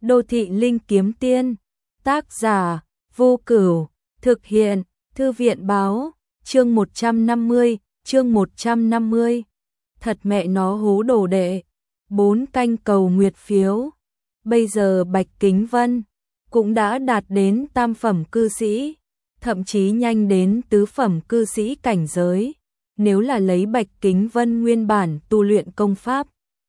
Đô thị linh kiếm tiên, tác giả, Vô Cửu, thực hiện, Thư viện báo, chương 150. Thật mẹ nó hú đồ đệ, 4 canh cầu nguyệt phiếu. Bây giờ Bạch Kính Vân cũng đã đạt đến tam phẩm cư sĩ, thậm chí nhanh đến tứ phẩm cư sĩ cảnh giới. Nếu là lấy Bạch Kính Vân nguyên bản tu luyện công pháp,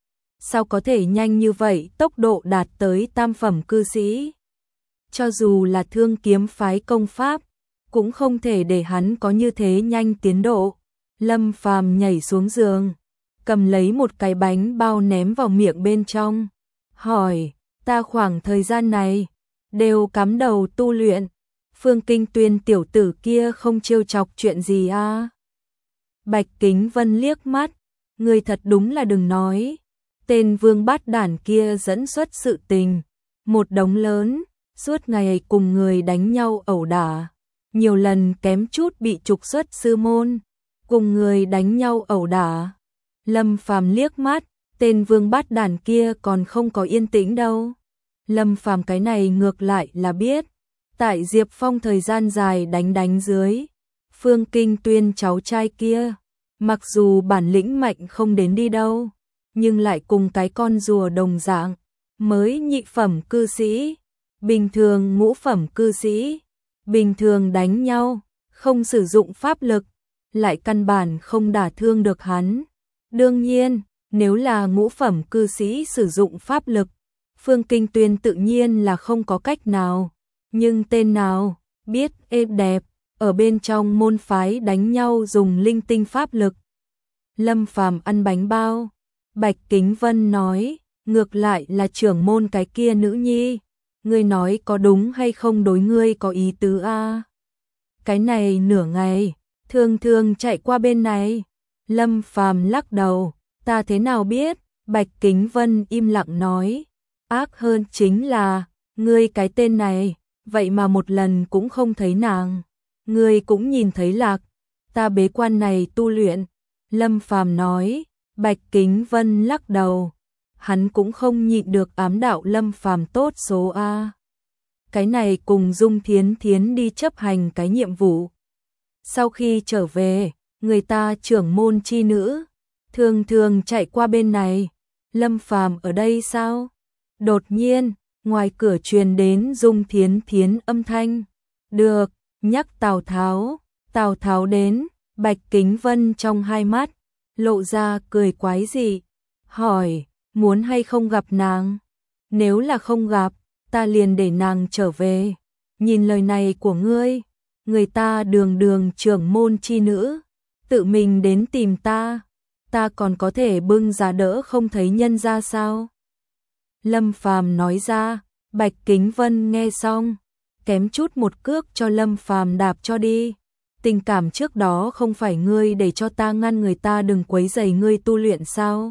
sao có thể nhanh như vậy, tốc độ đạt tới tam phẩm cư sĩ? Cho dù là Thương Kiếm phái công pháp, cũng không thể để hắn có như thế nhanh tiến độ. Lâm Phàm nhảy xuống giường, cầm lấy một cái bánh bao ném vào miệng bên trong, hỏi, ta khoảng thời gian này đều cắm đầu tu luyện, Phương Kinh Tuyên tiểu tử kia không trêu chọc chuyện gì à? Bạch Kính Vân liếc mắt, người thật đúng là đừng nói, tên vương bát đản kia dẫn xuất sự tình, một đống lớn, suốt ngày cùng người đánh nhau ẩu đả, nhiều lần kém chút bị trục xuất sư môn, cùng người đánh nhau ẩu đả. Lâm Phàm liếc mắt, tên vương bát đản kia còn không có yên tĩnh đâu. Lâm Phàm cái này ngược lại là biết, tại Diệp Phong thời gian dài đánh dưới, Phương Kinh Tuyên cháu trai kia, mặc dù bản lĩnh mạnh không đến đi đâu, nhưng lại cùng cái con rùa đồng dạng, mới nhị phẩm cư sĩ, bình thường ngũ phẩm cư sĩ, bình thường đánh nhau, không sử dụng pháp lực, lại căn bản không đả thương được hắn. Đương nhiên, nếu là ngũ phẩm cư sĩ sử dụng pháp lực, Phương Kinh Tuyên tự nhiên là không có cách nào, nhưng tên nào biết êm đẹp, ở bên trong môn phái đánh nhau dùng linh tinh pháp lực. Lâm Phàm ăn bánh bao, Bạch Kính Vân nói, ngược lại là trưởng môn cái kia nữ nhi, ngươi nói có đúng hay không, đối ngươi có ý tứ a? Cái này nửa ngày, thường chạy qua bên này. Lâm Phàm lắc đầu, ta thế nào biết? Bạch Kính Vân im lặng nói, ác hơn chính là, ngươi cái tên này, vậy mà một lần cũng không thấy nàng, ngươi cũng nhìn thấy lạc, ta bế quan này tu luyện. Lâm Phàm nói, Bạch Kính Vân lắc đầu, hắn cũng không nhịn được ám đạo Lâm Phàm tốt số a. Cái này cùng Dung Thiến Thiến đi chấp hành cái nhiệm vụ. Sau khi trở về, người ta trưởng môn chi nữ, thường chạy qua bên này. Lâm Phàm ở đây sao? Đột nhiên, ngoài cửa truyền đến Dung Thiến Thiến âm thanh. Được, nhắc Tào Tháo đến. Bạch Kính Vân trong hai mắt lộ ra cười quái dị, hỏi, muốn hay không gặp nàng? Nếu là không gặp, ta liền để nàng trở về. Nhìn lời này của ngươi, người ta đường trưởng môn chi nữ, tự mình đến tìm ta còn có thể bưng giá đỡ không thấy nhân ra sao? Lâm Phàm nói ra. Bạch Kính Vân nghe xong, kém chút một cước cho Lâm Phàm đạp cho đi. Tình cảm trước đó không phải ngươi để cho ta ngăn người ta đừng quấy rầy ngươi tu luyện sao?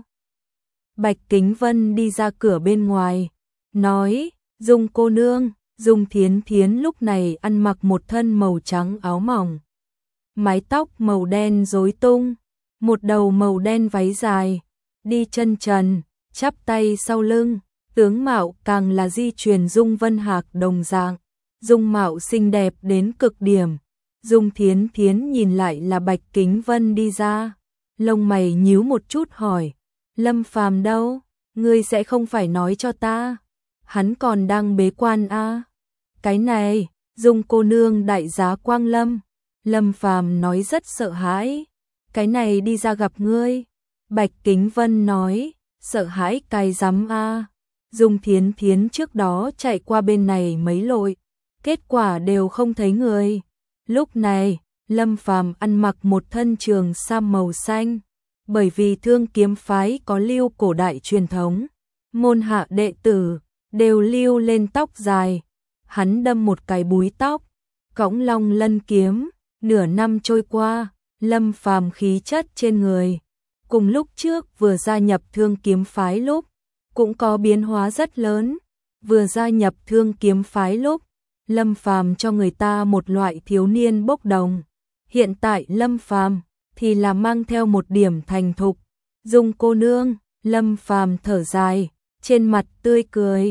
Bạch Kính Vân đi ra cửa bên ngoài, nói, Dung cô nương. Dung Thiến Thiến lúc này ăn mặc một thân màu trắng áo mỏng, mái tóc màu đen rối tung, một đầu màu đen váy dài, đi chân trần, chắp tay sau lưng, tướng mạo càng là di truyền Dung Vân Hạc đồng dạng, dung mạo xinh đẹp đến cực điểm. Dung Thiến Thiến nhìn lại là Bạch Kính Vân đi ra, lông mày nhíu một chút hỏi, Lâm Phàm đâu? Ngươi sẽ không phải nói cho ta, hắn còn đang bế quan a? Cái này, Dung cô nương đại giá quang lâm. Lâm Phàm nói rất sợ hãi, cái này đi ra gặp ngươi. Bạch Kính Vân nói, sợ hãi cái rắm a. Dung Thiến Thiến trước đó chạy qua bên này mấy lội, kết quả đều không thấy người. Lúc này, Lâm Phàm ăn mặc một thân trường sam màu xanh, bởi vì Thương Kiếm phái có lưu cổ đại truyền thống, môn hạ đệ tử đều lưu lên tóc dài. Hắn đâm một cái búi tóc, cõng long lân kiếm, nửa năm trôi qua, Lâm Phàm khí chất trên người cùng lúc trước vừa gia nhập Thương Kiếm phái lúc cũng có biến hóa rất lớn. Vừa gia nhập Thương Kiếm phái lúc, Lâm Phàm cho người ta một loại thiếu niên bốc đồng. Hiện tại Lâm Phàm thì là mang theo một điểm thành thục. Dung cô nương, Lâm Phàm thở dài, trên mặt tươi cười,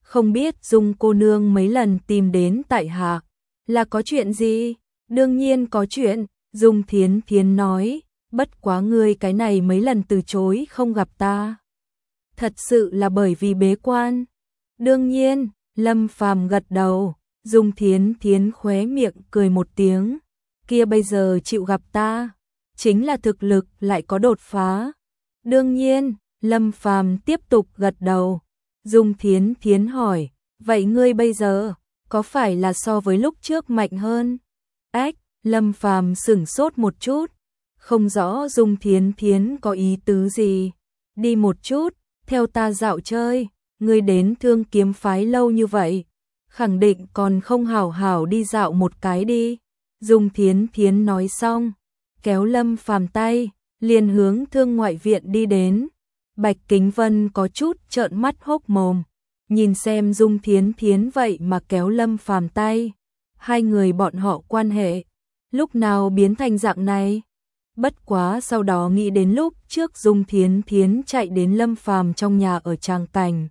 không biết Dung cô nương mấy lần tìm đến tại hạ, là có chuyện gì? Đương nhiên có chuyện, Dung Thiến Thiến nói, bất quá ngươi cái này mấy lần từ chối không gặp ta. Thật sự là bởi vì bế quan. Đương nhiên, Lâm Phàm gật đầu, Dung Thiến Thiến khóe miệng cười một tiếng, kia bây giờ chịu gặp ta, chính là thực lực lại có đột phá. Đương nhiên, Lâm Phàm tiếp tục gật đầu. Dung Thiến Thiến hỏi, vậy ngươi bây giờ, có phải là so với lúc trước mạnh hơn? Ách, Lâm Phàm sửng sốt một chút, không rõ Dung Thiến Thiến có ý tứ gì. Đi một chút, theo ta dạo chơi, ngươi đến Thương Kiếm phái lâu như vậy, khẳng định còn không hảo hảo đi dạo một cái đi. Dung Thiến Thiến nói xong, kéo Lâm Phàm tay, liền hướng Thương ngoại viện đi đến. Bạch Kính Vân có chút trợn mắt hốc mồm, nhìn xem Dung Thiến Thiến vậy mà kéo Lâm Phàm tay, hai người bọn họ quan hệ lúc nào biến thành dạng này. Bất quá sau đó nghĩ đến lúc trước Dung Thiến Thiến chạy đến Lâm Phàm trong nhà ở tràng cảnh,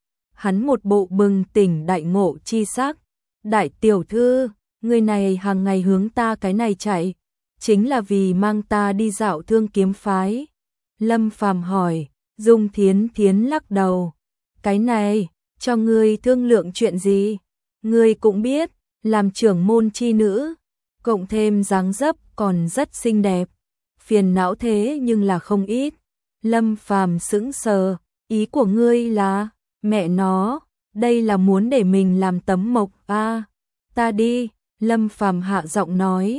hắn một bộ bừng tỉnh đại ngộ chi sắc, đại tiểu thư, người này hàng ngày hướng ta cái này chạy, chính là vì mang ta đi dạo Thương Kiếm phái. Lâm Phàm hỏi. Dung Thiến Thiến lắc đầu, cái này, cho ngươi thương lượng chuyện gì? Ngươi cũng biết, làm trưởng môn chi nữ, cộng thêm dáng dấp còn rất xinh đẹp, phiền não thế nhưng là không ít. Lâm Phàm sững sờ, ý của ngươi là, mẹ nó, đây là muốn để mình làm tấm mộc a? Ta đi, Lâm Phàm hạ giọng nói,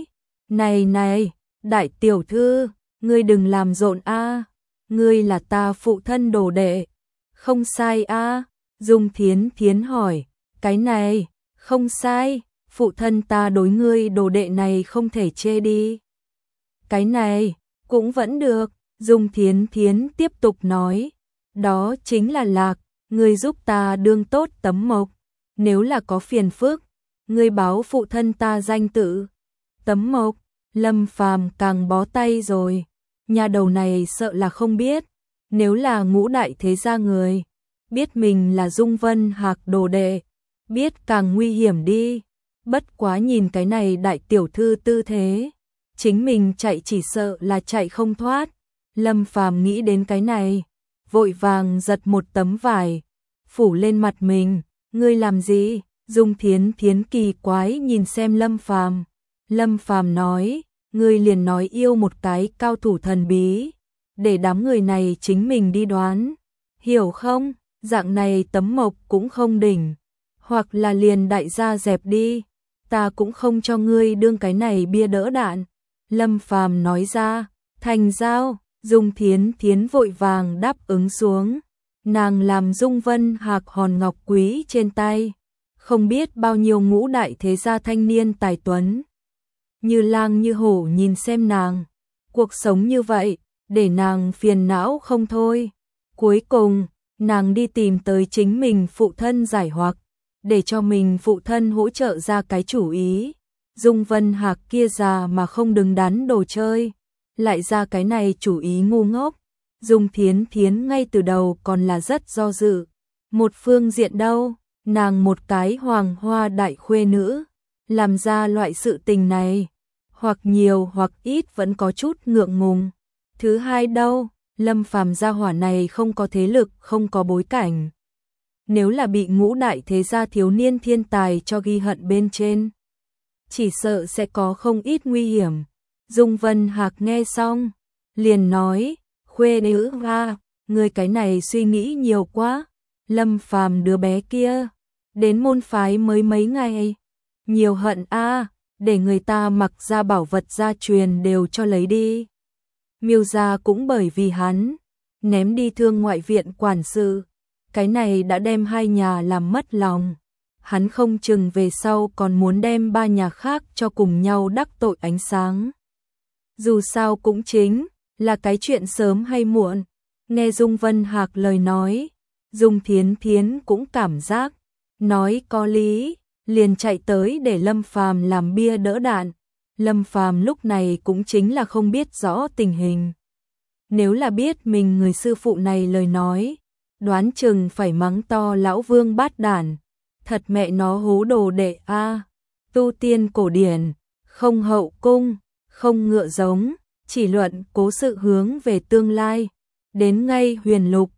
này, đại tiểu thư, ngươi đừng làm rộn a. Ngươi là ta phụ thân đồ đệ. Không sai a. Dung Thiến Thiến hỏi, cái này, không sai, phụ thân ta đối ngươi đồ đệ này không thể chê đi. Cái này, cũng vẫn được, Dung Thiến Thiến tiếp tục nói, đó chính là Lạc, ngươi giúp ta đương tốt tấm mộc, nếu là có phiền phức, ngươi báo phụ thân ta danh tự. Tấm mộc, Lâm Phàm càng bó tay rồi. Nhà đầu này sợ là không biết, nếu là ngũ đại thế gia người, biết mình là Dung Vân Hạc đồ đệ, biết càng nguy hiểm đi. Bất quá nhìn cái này đại tiểu thư tư thế, chính mình chạy chỉ sợ là chạy không thoát. Lâm Phàm nghĩ đến cái này, vội vàng giật một tấm vải, phủ lên mặt mình, ngươi làm gì? Dung Thiến Thiến kỳ quái nhìn xem Lâm Phàm. Lâm Phàm nói, ngươi liền nói yêu một cái cao thủ thần bí, để đám người này chính mình đi đoán, hiểu không? Dạng này tấm mộc cũng không đỉnh, hoặc là liền đại gia dẹp đi, ta cũng không cho ngươi đương cái này bia đỡ đạn. Lâm Phàm nói ra, thành giao. Dung Thiến Thiến vội vàng đáp ứng xuống, nàng làm Dung Vân Hạc hòn ngọc quý trên tay, không biết bao nhiêu ngũ đại thế gia thanh niên tài tuấn như lang như hổ nhìn xem nàng, cuộc sống như vậy, để nàng phiền não không thôi. Cuối cùng, nàng đi tìm tới chính mình phụ thân giải hoặc, để cho mình phụ thân hỗ trợ ra cái chủ ý. Dung Vân Hạc kia già mà không đứng đắn đồ chơi, lại ra cái này chủ ý ngu ngốc. Dung Thiến Thiến ngay từ đầu còn là rất do dự. Một phương diện đâu, nàng một cái hoàng hoa đại khuê nữ, làm ra loại sự tình này, hoặc nhiều hoặc ít vẫn có chút ngượng ngùng. Thứ hai đâu, Lâm Phàm gia hỏa này không có thế lực, không có bối cảnh. Nếu là bị ngũ đại thế gia thiếu niên thiên tài cho ghi hận bên trên, chỉ sợ sẽ có không ít nguy hiểm. Dung Vân Hạc nghe xong, liền nói, khuê nữ ha, người cái này suy nghĩ nhiều quá. Lâm Phàm đứa bé kia, đến môn phái mới mấy ngày, nhiều hận a, để người ta mặc ra bảo vật gia truyền đều cho lấy đi. Miêu gia cũng bởi vì hắn ném đi Thương ngoại viện quản sự, cái này đã đem hai nhà làm mất lòng. Hắn không chừng về sau còn muốn đem ba nhà khác cho cùng nhau đắc tội ánh sáng. Dù sao cũng chính là cái chuyện sớm hay muộn. Nghe Dung Vân Hạc lời nói, Dung Thiến Thiến cũng cảm giác nói có lý, liền chạy tới để Lâm Phàm làm bia đỡ đạn. Lâm Phàm lúc này cũng chính là không biết rõ tình hình. Nếu là biết mình người sư phụ này lời nói, đoán chừng phải mắng to lão Vương bát đản, thật mẹ nó hú đồ đệ a. Tu tiên cổ điển, không hậu cung, không ngựa giống, chỉ luận cố sự hướng về tương lai, đến ngay huyền lục,